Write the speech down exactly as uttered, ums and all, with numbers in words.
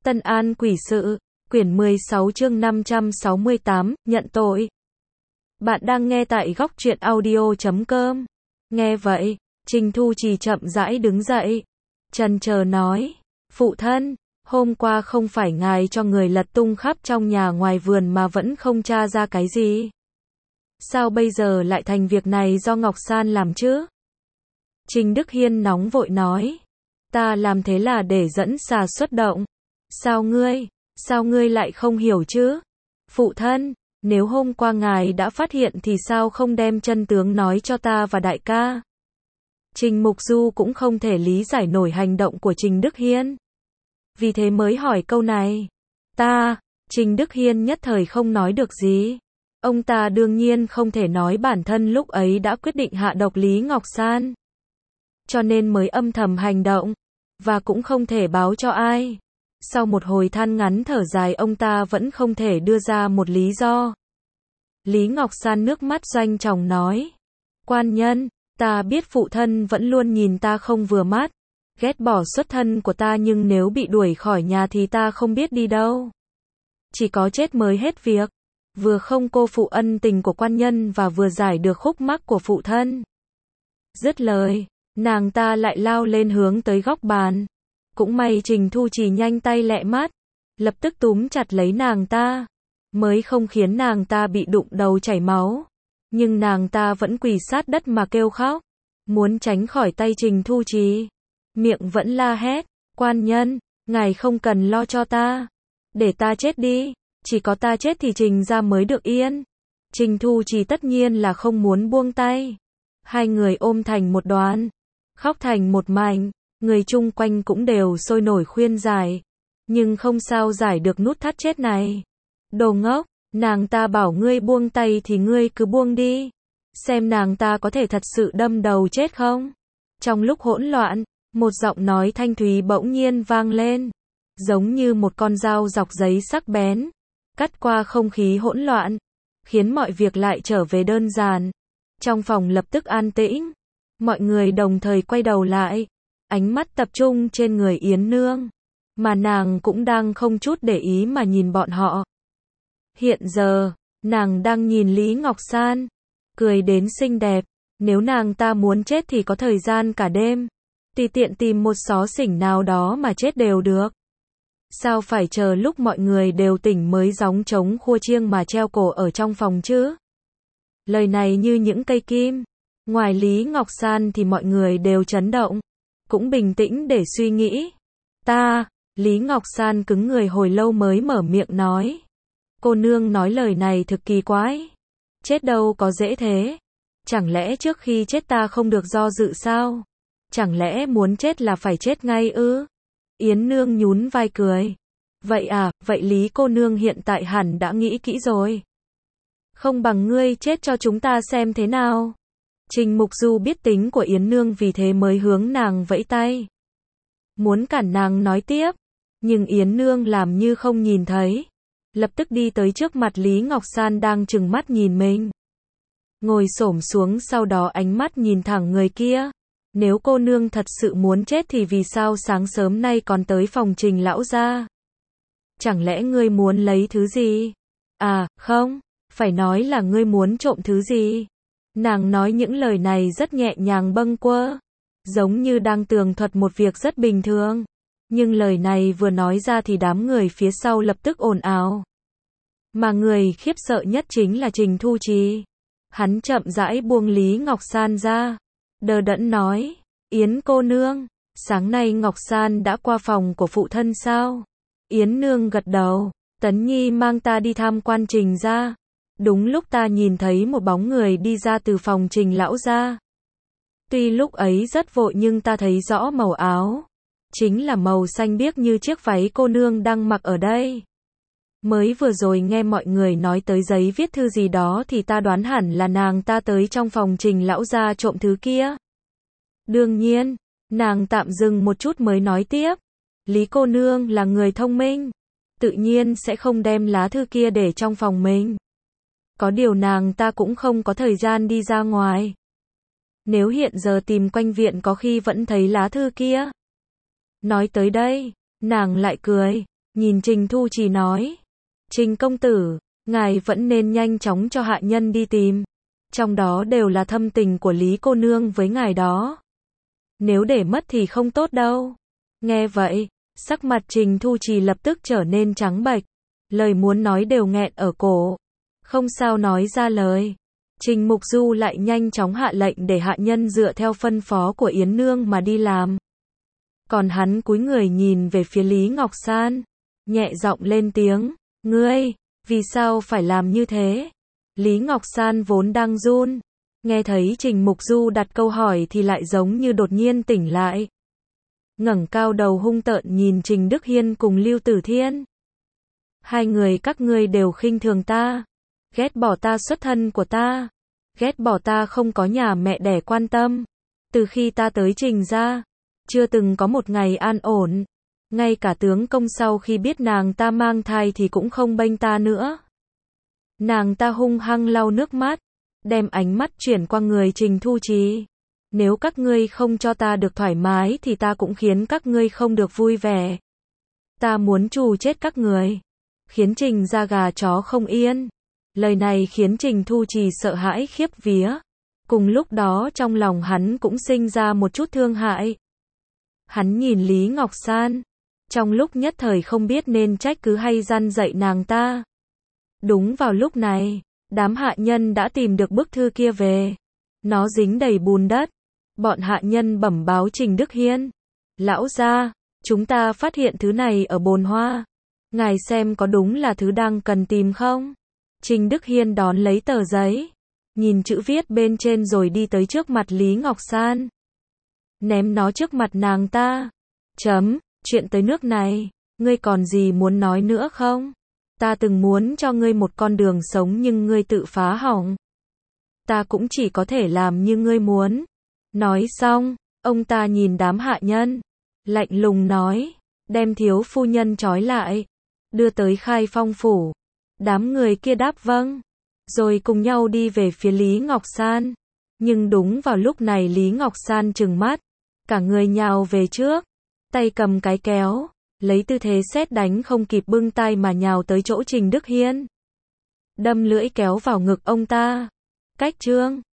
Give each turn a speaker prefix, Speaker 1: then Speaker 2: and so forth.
Speaker 1: Tân An quỷ sự, quyển mười sáu chương năm trăm sáu mươi tám, nhận tội. Bạn đang nghe tại góc truyện audio chấm com. Nghe vậy, Trình Thu Trì chậm rãi đứng dậy. Chần chờ nói, phụ thân, hôm qua không phải ngài cho người lật tung khắp trong nhà ngoài vườn mà vẫn không tra ra cái gì. Sao bây giờ lại thành việc này do Ngọc San làm chứ? Trình Đức Hiên nóng vội nói, ta làm thế là để dẫn xà xuất động. Sao ngươi, sao ngươi lại không hiểu chứ? Phụ thân, nếu hôm qua ngài đã phát hiện thì sao không đem chân tướng nói cho ta và đại ca? Trình Mục Du cũng không thể lý giải nổi hành động của Trình Đức Hiên. Vì thế mới hỏi câu này. Ta, Trình Đức Hiên nhất thời không nói được gì. Ông ta đương nhiên không thể nói bản thân lúc ấy đã quyết định hạ độc Lý Ngọc San. Cho nên mới âm thầm hành động. Và cũng không thể báo cho ai. Sau một hồi than ngắn thở dài ông ta vẫn không thể đưa ra một lý do. Lý Ngọc San nước mắt doanh trọng nói. Quan nhân, ta biết phụ thân vẫn luôn nhìn ta không vừa mắt. Ghét bỏ xuất thân của ta nhưng nếu bị đuổi khỏi nhà thì ta không biết đi đâu. Chỉ có chết mới hết việc. Vừa không cô phụ ân tình của quan nhân và vừa giải được khúc mắc của phụ thân. Dứt lời, nàng ta lại lao lên hướng tới góc bàn. Cũng may Trình Thu Trì nhanh tay lẹ mắt, lập tức túm chặt lấy nàng ta, mới không khiến nàng ta bị đụng đầu chảy máu. Nhưng nàng ta vẫn quỳ sát đất mà kêu khóc, muốn tránh khỏi tay Trình Thu Trì. Miệng vẫn la hét, quan nhân, ngài không cần lo cho ta, để ta chết đi, chỉ có ta chết thì Trình gia mới được yên. Trình Thu Trì tất nhiên là không muốn buông tay. Hai người ôm thành một đoàn, khóc thành một mảnh. Người chung quanh cũng đều sôi nổi khuyên giải, nhưng không sao giải được nút thắt chết này. Đồ ngốc, nàng ta bảo ngươi buông tay thì ngươi cứ buông đi, xem nàng ta có thể thật sự đâm đầu chết không. Trong lúc hỗn loạn, một giọng nói thanh thúy bỗng nhiên vang lên, giống như một con dao dọc giấy sắc bén, cắt qua không khí hỗn loạn, khiến mọi việc lại trở về đơn giản. Trong phòng lập tức an tĩnh, mọi người đồng thời quay đầu lại. Ánh mắt tập trung trên người Yến Nương, mà nàng cũng đang không chút để ý mà nhìn bọn họ. Hiện giờ, nàng đang nhìn Lý Ngọc San, cười đến xinh đẹp, nếu nàng ta muốn chết thì có thời gian cả đêm, tùy tiện tìm một xó xỉnh nào đó mà chết đều được. Sao phải chờ lúc mọi người đều tỉnh mới gióng trống khua chiêng mà treo cổ ở trong phòng chứ? Lời này như những cây kim, ngoài Lý Ngọc San thì mọi người đều chấn động. Cũng bình tĩnh để suy nghĩ. Ta, Lý Ngọc San cứng người hồi lâu mới mở miệng nói. Cô nương nói lời này thực kỳ quái. Chết đâu có dễ thế. Chẳng lẽ trước khi chết ta không được do dự sao? Chẳng lẽ muốn chết là phải chết ngay ư? Yến Nương nhún vai cười. Vậy à, vậy Lý cô nương hiện tại hẳn đã nghĩ kỹ rồi. Không bằng ngươi chết cho chúng ta xem thế nào. Trình Mục Du biết tính của Yến Nương vì thế mới hướng nàng vẫy tay. Muốn cản nàng nói tiếp, nhưng Yến Nương làm như không nhìn thấy. Lập tức đi tới trước mặt Lý Ngọc San đang trừng mắt nhìn mình. Ngồi xổm xuống sau đó ánh mắt nhìn thẳng người kia. Nếu cô nương thật sự muốn chết thì vì sao sáng sớm nay còn tới phòng Trình lão gia? Chẳng lẽ ngươi muốn lấy thứ gì? À, không, phải nói là ngươi muốn trộm thứ gì? Nàng nói những lời này rất nhẹ nhàng bâng quơ, giống như đang tường thuật một việc rất bình thường. Nhưng lời này vừa nói ra thì đám người phía sau lập tức ồn ào. Mà người khiếp sợ nhất chính là Trình Thu Trì. Hắn chậm rãi buông Lý Ngọc San ra, đờ đẫn nói, Yến cô nương, sáng nay Ngọc San đã qua phòng của phụ thân sao? Yến Nương gật đầu, Tấn Nhi mang ta đi tham quan Trình gia. Đúng lúc ta nhìn thấy một bóng người đi ra từ phòng Trình lão gia. Tuy lúc ấy rất vội nhưng ta thấy rõ màu áo. Chính là màu xanh biếc như chiếc váy cô nương đang mặc ở đây. Mới vừa rồi nghe mọi người nói tới giấy viết thư gì đó thì ta đoán hẳn là nàng ta tới trong phòng Trình lão gia trộm thứ kia. Đương nhiên, nàng tạm dừng một chút mới nói tiếp. Lý cô nương là người thông minh, tự nhiên sẽ không đem lá thư kia để trong phòng mình. Có điều nàng ta cũng không có thời gian đi ra ngoài. Nếu hiện giờ tìm quanh viện có khi vẫn thấy lá thư kia. Nói tới đây, nàng lại cười. nhìn Trình Thu Trì nói. Trình công tử, ngài vẫn nên nhanh chóng cho hạ nhân đi tìm. Trong đó đều là thâm tình của Lý cô nương với ngài đó. Nếu để mất thì không tốt đâu. Nghe vậy, sắc mặt Trình Thu Trì lập tức trở nên trắng bệch. Lời muốn nói đều nghẹn ở cổ. Không sao nói ra lời. Trình Mục Du lại nhanh chóng hạ lệnh để hạ nhân dựa theo phân phó của Yến Nương mà đi làm. Còn hắn cúi người nhìn về phía Lý Ngọc San, nhẹ giọng lên tiếng, ngươi, vì sao phải làm như thế? Lý Ngọc San vốn đang run, nghe thấy Trình Mục Du đặt câu hỏi thì lại giống như đột nhiên tỉnh lại. Ngẩng cao đầu hung tợn nhìn Trình Đức Hiên cùng Lưu Tử Thiên. Hai người các ngươi đều khinh thường ta, ghét bỏ ta xuất thân của ta, ghét bỏ ta không có nhà mẹ đẻ quan tâm. Từ khi ta tới Trình gia, chưa từng có một ngày an ổn. Ngay cả tướng công sau khi biết nàng ta mang thai thì cũng không bênh ta nữa. Nàng ta hung hăng lau nước mắt, đem ánh mắt chuyển qua người Trình Thu Trì. Nếu các ngươi không cho ta được thoải mái thì ta cũng khiến các ngươi không được vui vẻ. Ta muốn trù chết các người, khiến Trình gia gà chó không yên. Lời này khiến Trình Thu Trì sợ hãi khiếp vía. Cùng lúc đó trong lòng hắn cũng sinh ra một chút thương hại. Hắn nhìn Lý Ngọc San, trong lúc nhất thời không biết nên trách cứ hay răn dạy nàng ta. Đúng vào lúc này, đám hạ nhân đã tìm được bức thư kia về. Nó dính đầy bùn đất. Bọn hạ nhân bẩm báo Trình Đức Hiên. Lão gia, chúng ta phát hiện thứ này ở bồn hoa. Ngài xem có đúng là thứ đang cần tìm không? Trình Đức Hiên đón lấy tờ giấy, nhìn chữ viết bên trên rồi đi tới trước mặt Lý Ngọc San. Ném nó trước mặt nàng ta. Chấm, chuyện tới nước này, ngươi còn gì muốn nói nữa không? Ta từng muốn cho ngươi một con đường sống nhưng ngươi tự phá hỏng. Ta cũng chỉ có thể làm như ngươi muốn. Nói xong, ông ta nhìn đám hạ nhân, lạnh lùng nói, đem thiếu phu nhân trói lại, đưa tới Khai Phong phủ. Đám người kia đáp vâng, rồi cùng nhau đi về phía Lý Ngọc San. Nhưng đúng vào lúc này Lý Ngọc San trừng mắt, cả người nhào về trước, tay cầm cái kéo, lấy tư thế sét đánh không kịp bưng tay mà nhào tới chỗ Trình Đức Hiên. Đâm lưỡi kéo vào ngực ông ta. Cách chương